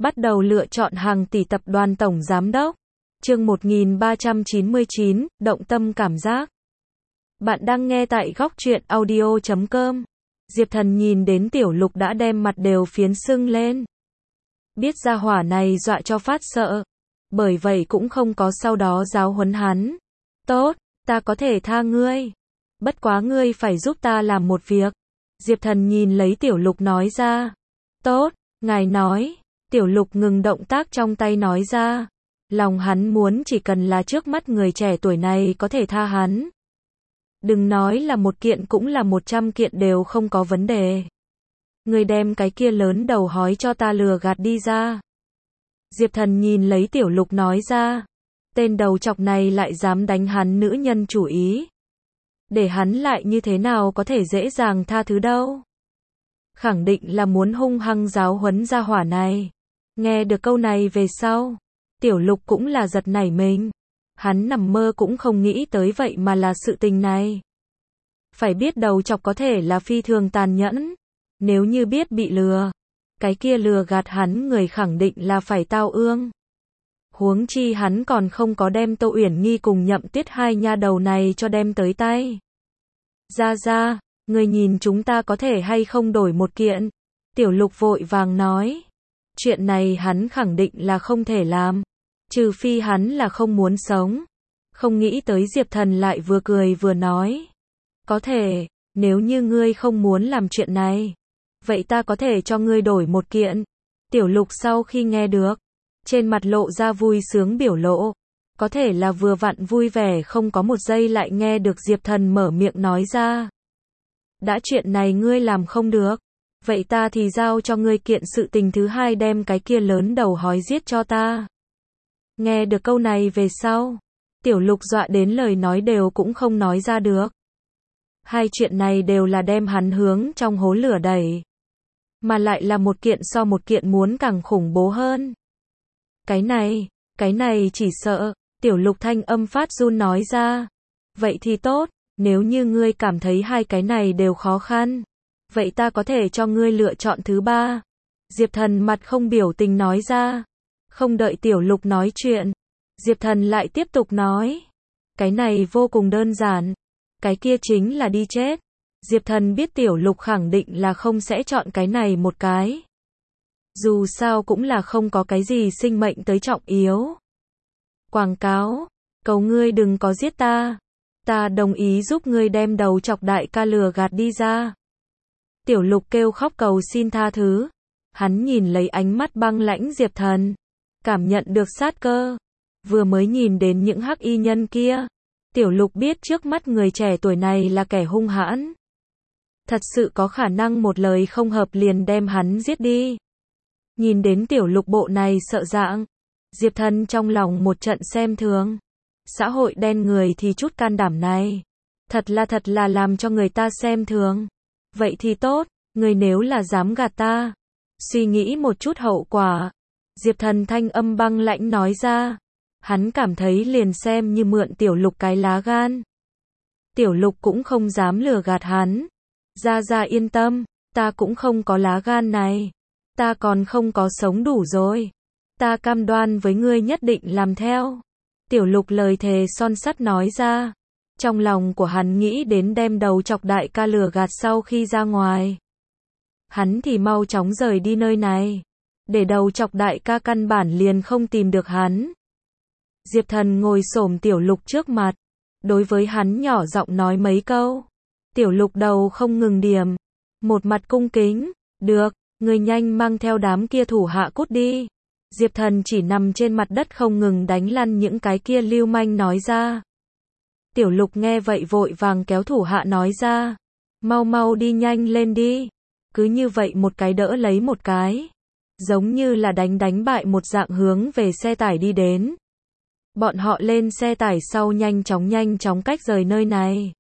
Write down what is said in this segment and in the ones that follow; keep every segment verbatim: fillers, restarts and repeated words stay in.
Bắt đầu lựa chọn hàng tỷ tập đoàn tổng giám đốc. Chương một nghìn ba trăm chín mươi chín, động tâm cảm giác. Bạn đang nghe tại góc truyện audio chấm com. Diệp Thần nhìn đến Tiểu Lục đã đem mặt đều phiến sưng lên. Biết ra hỏa này dọa cho phát sợ. Bởi vậy cũng không có sau đó giáo huấn hắn. Tốt, ta có thể tha ngươi. Bất quá ngươi phải giúp ta làm một việc. Diệp Thần nhìn lấy Tiểu Lục nói ra. Tốt, ngài nói. Tiểu Lục ngừng động tác trong tay nói ra. Lòng hắn muốn chỉ cần là trước mắt người trẻ tuổi này có thể tha hắn. Đừng nói là một kiện cũng là một trăm kiện đều không có vấn đề. Người đem cái kia lớn đầu hói cho ta lừa gạt đi ra. Diệp Thần nhìn lấy Tiểu Lục nói ra. Tên đầu chọc này lại dám đánh hắn nữ nhân chủ ý. Để hắn lại như thế nào có thể dễ dàng tha thứ đâu. Khẳng định là muốn hung hăng giáo huấn ra hỏa này. Nghe được câu này về sau, Tiểu Lục cũng là giật nảy mình. Hắn nằm mơ cũng không nghĩ tới vậy mà là sự tình này. Phải biết đầu chọc có thể là phi thường tàn nhẫn. Nếu như biết bị lừa, cái kia lừa gạt hắn người khẳng định là phải tao ương. Huống chi hắn còn không có đem Tô Uyển Nghi cùng Nhậm Tuyết hai nha đầu này cho đem tới tay. Ra ra, người nhìn chúng ta có thể hay không đổi một kiện. Tiểu Lục vội vàng nói. Chuyện này hắn khẳng định là không thể làm. Trừ phi hắn là không muốn sống. Không nghĩ tới Diệp Thần lại vừa cười vừa nói. Có thể, nếu như ngươi không muốn làm chuyện này, vậy ta có thể cho ngươi đổi một kiện. Tiểu Lục sau khi nghe được, trên mặt lộ ra vui sướng biểu lộ. Có thể là vừa vặn vui vẻ không có một giây lại nghe được Diệp Thần mở miệng nói ra. Đã chuyện này ngươi làm không được, vậy ta thì giao cho ngươi kiện sự tình thứ hai, đem cái kia lớn đầu hói giết cho ta. Nghe được câu này về sau, Tiểu Lục dọa đến lời nói đều cũng không nói ra được. Hai chuyện này đều là đem hắn hướng trong hố lửa đẩy. Mà lại là một kiện so một kiện muốn càng khủng bố hơn. Cái này, cái này chỉ sợ, Tiểu Lục thanh âm phát run nói ra. Vậy thì tốt, nếu như ngươi cảm thấy hai cái này đều khó khăn, vậy ta có thể cho ngươi lựa chọn thứ ba. Diệp Thần mặt không biểu tình nói ra. Không đợi Tiểu Lục nói chuyện, Diệp Thần lại tiếp tục nói. Cái này vô cùng đơn giản. Cái kia chính là đi chết. Diệp Thần biết Tiểu Lục khẳng định là không sẽ chọn cái này một cái. Dù sao cũng là không có cái gì sinh mệnh tới trọng yếu. Quảng cáo. Cầu ngươi đừng có giết ta. Ta đồng ý giúp ngươi đem đầu chọc đại ca lừa gạt đi ra. Tiểu Lục kêu khóc cầu xin tha thứ. Hắn nhìn lấy ánh mắt băng lãnh Diệp Thần, cảm nhận được sát cơ. Vừa mới nhìn đến những hắc y nhân kia, Tiểu Lục biết trước mắt người trẻ tuổi này là kẻ hung hãn. Thật sự có khả năng một lời không hợp liền đem hắn giết đi. Nhìn đến Tiểu Lục bộ này sợ dạng, Diệp Thần trong lòng một trận xem thường. Xã hội đen người thì chút can đảm này, thật là thật là làm cho người ta xem thường. Vậy thì tốt, người nếu là dám gạt ta, suy nghĩ một chút hậu quả. Diệp Thần thanh âm băng lãnh nói ra. Hắn cảm thấy liền xem như mượn Tiểu Lục cái lá gan. Tiểu Lục cũng không dám lừa gạt hắn. Ra ra yên tâm, ta cũng không có lá gan này. Ta còn không có sống đủ rồi. Ta cam đoan với ngươi nhất định làm theo. Tiểu Lục lời thề son sắt nói ra. Trong lòng của hắn nghĩ đến đem đầu chọc đại ca lừa gạt sau khi ra ngoài. Hắn thì mau chóng rời đi nơi này. Để đầu chọc đại ca căn bản liền không tìm được hắn. Diệp Thần ngồi xổm Tiểu Lục trước mặt. Đối với hắn nhỏ giọng nói mấy câu. Tiểu Lục đầu không ngừng điểm. Một mặt cung kính. Được, người nhanh mang theo đám kia thủ hạ cút đi. Diệp Thần chỉ nằm trên mặt đất không ngừng đánh lăn những cái kia lưu manh nói ra. Tiểu Lục nghe vậy vội vàng kéo thủ hạ nói ra. Mau mau đi nhanh lên đi. Cứ như vậy một cái đỡ lấy một cái. Giống như là đánh đánh bại một dạng hướng về xe tải đi đến. Bọn họ lên xe tải sau nhanh chóng nhanh chóng cách rời nơi này.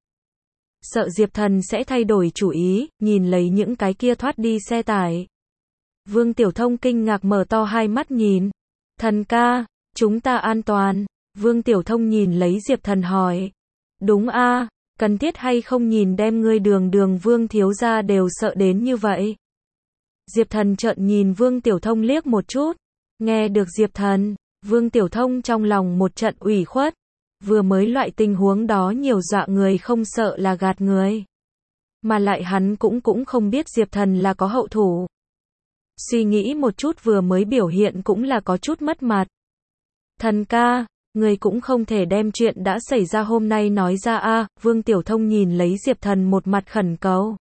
Sợ Diệp Thần sẽ thay đổi chủ ý, nhìn lấy những cái kia thoát đi xe tải. Vương Tiểu Thông kinh ngạc mở to hai mắt nhìn. Thần ca, chúng ta an toàn. Vương Tiểu Thông nhìn lấy Diệp Thần hỏi. Đúng a, cần thiết hay không nhìn đem ngươi đường đường Vương thiếu gia đều sợ đến như vậy. Diệp Thần trợn nhìn Vương Tiểu Thông liếc một chút. Nghe được Diệp Thần, Vương Tiểu Thông trong lòng một trận ủy khuất. Vừa mới loại tình huống đó nhiều dọa người không sợ là gạt người. Mà lại hắn cũng cũng không biết Diệp Thần là có hậu thủ. Suy nghĩ một chút vừa mới biểu hiện cũng là có chút mất mặt. Thần ca, người cũng không thể đem chuyện đã xảy ra hôm nay nói ra a. À, Vương Tiểu Thông nhìn lấy Diệp Thần một mặt khẩn cầu.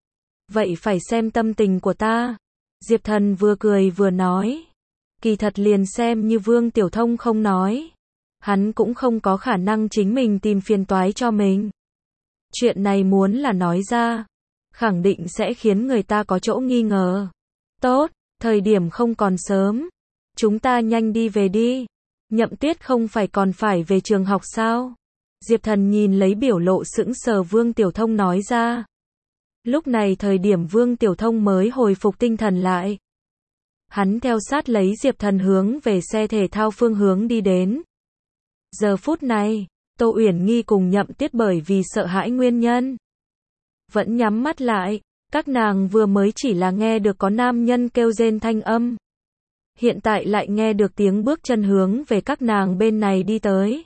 Vậy phải xem tâm tình của ta. Diệp Thần vừa cười vừa nói. Kỳ thật liền xem như Vương Tiểu Thông không nói. Hắn cũng không có khả năng chính mình tìm phiền toái cho mình. Chuyện này muốn là nói ra, khẳng định sẽ khiến người ta có chỗ nghi ngờ. Tốt, thời điểm không còn sớm. Chúng ta nhanh đi về đi. Nhậm Tuyết không phải còn phải về trường học sao? Diệp Thần nhìn lấy biểu lộ sững sờ Vương Tiểu Thông nói ra. Lúc này thời điểm Vương Tiểu Thông mới hồi phục tinh thần lại. Hắn theo sát lấy Diệp Thần hướng về xe thể thao phương hướng đi đến. Giờ phút này, Tô Uyển Nghi cùng Nhậm Tuyết bởi vì sợ hãi nguyên nhân vẫn nhắm mắt lại, các nàng vừa mới chỉ là nghe được có nam nhân kêu rên thanh âm. Hiện tại lại nghe được tiếng bước chân hướng về các nàng bên này đi tới.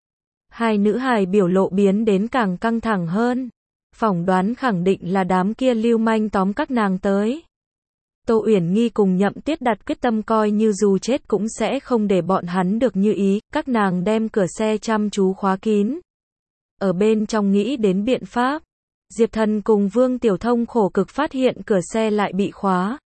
Hai nữ hài biểu lộ biến đến càng căng thẳng hơn. Phỏng đoán khẳng định là đám kia lưu manh tóm các nàng tới. Tô Uyển Nghi cùng Nhậm Tuyết đặt quyết tâm coi như dù chết cũng sẽ không để bọn hắn được như ý, các nàng đem cửa xe chăm chú khóa kín. Ở bên trong nghĩ đến biện pháp, Diệp Thần cùng Vương Tiểu Thông khổ cực phát hiện cửa xe lại bị khóa.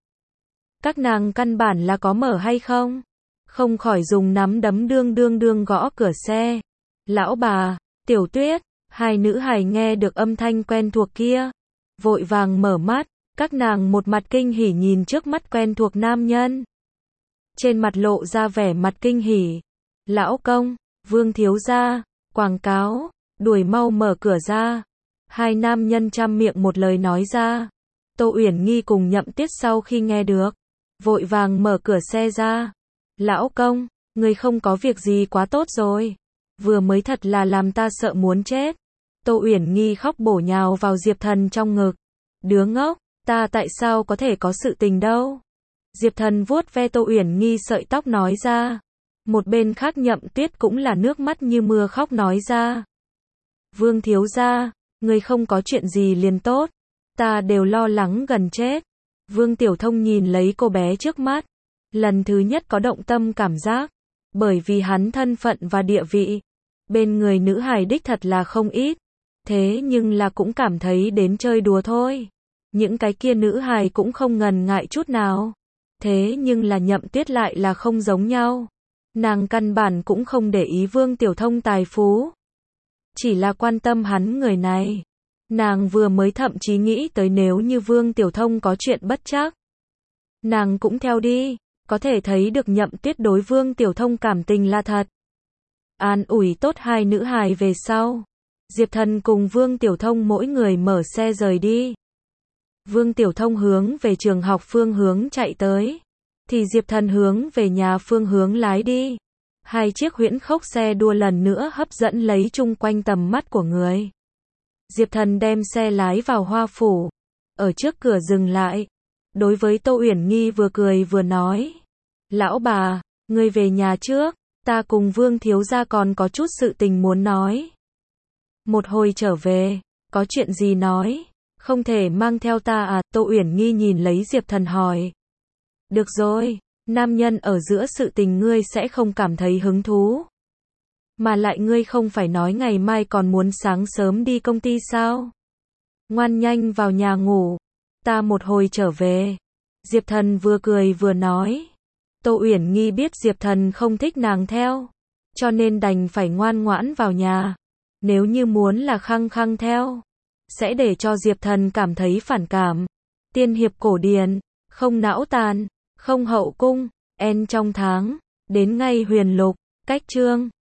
Các nàng căn bản là có mở hay không? Không khỏi dùng nắm đấm đương đương đương gõ cửa xe. Lão bà, Tiểu Tuyết, hai nữ hài nghe được âm thanh quen thuộc kia, vội vàng mở mắt. Các nàng một mặt kinh hỉ nhìn trước mắt quen thuộc nam nhân. Trên mặt lộ ra vẻ mặt kinh hỉ. Lão công, Vương thiếu gia, quảng cáo, đuổi mau mở cửa ra. Hai nam nhân trăm miệng một lời nói ra. Tô Uyển Nghi cùng Nhậm Tuyết sau khi nghe được, vội vàng mở cửa xe ra. Lão công, người không có việc gì quá tốt rồi. Vừa mới thật là làm ta sợ muốn chết. Tô Uyển Nghi khóc bổ nhào vào Diệp Thần trong ngực. Đứa ngốc. Ta tại sao có thể có sự tình đâu? Diệp Thần vuốt ve Tô Uyển Nghi sợi tóc nói ra. Một bên khác Nhậm Tuyết cũng là nước mắt như mưa khóc nói ra. Vương thiếu gia, người không có chuyện gì liền tốt. Ta đều lo lắng gần chết. Vương Tiểu Thông nhìn lấy cô bé trước mắt. Lần thứ nhất có động tâm cảm giác. Bởi vì hắn thân phận và địa vị. Bên người nữ hài đích thật là không ít. Thế nhưng là cũng cảm thấy đến chơi đùa thôi. Những cái kia nữ hài cũng không ngần ngại chút nào. Thế nhưng là Nhậm Tuyết lại là không giống nhau. Nàng căn bản cũng không để ý Vương Tiểu Thông tài phú. Chỉ là quan tâm hắn người này. Nàng vừa mới thậm chí nghĩ tới nếu như Vương Tiểu Thông có chuyện bất trắc. Nàng cũng theo đi. Có thể thấy được Nhậm Tuyết đối Vương Tiểu Thông cảm tình là thật. An ủi tốt hai nữ hài về sau. Diệp Thần cùng Vương Tiểu Thông mỗi người mở xe rời đi. Vương Tiểu Thông hướng về trường học phương hướng chạy tới, thì Diệp Thần hướng về nhà phương hướng lái đi. Hai chiếc huyễn khốc xe đua lần nữa hấp dẫn lấy chung quanh tầm mắt của người. Diệp Thần đem xe lái vào Hoa Phủ, ở trước cửa dừng lại. Đối với Tô Uyển Nghi vừa cười vừa nói. Lão bà, ngươi về nhà trước, ta cùng Vương thiếu gia còn có chút sự tình muốn nói. Một hồi trở về, có chuyện gì nói? Không thể mang theo ta à? Tô Uyển Nghi nhìn lấy Diệp Thần hỏi. Được rồi, nam nhân ở giữa sự tình ngươi sẽ không cảm thấy hứng thú. Mà lại ngươi không phải nói ngày mai còn muốn sáng sớm đi công ty sao? Ngoan nhanh vào nhà ngủ, ta một hồi trở về. Diệp Thần vừa cười vừa nói. Tô Uyển Nghi biết Diệp Thần không thích nàng theo, cho nên đành phải ngoan ngoãn vào nhà. Nếu như muốn là khăng khăng theo, sẽ để cho Diệp Thần cảm thấy phản cảm. Tiên hiệp cổ điển, không não tàn, không hậu cung, en trong tháng, đến ngay huyền lục, cách chương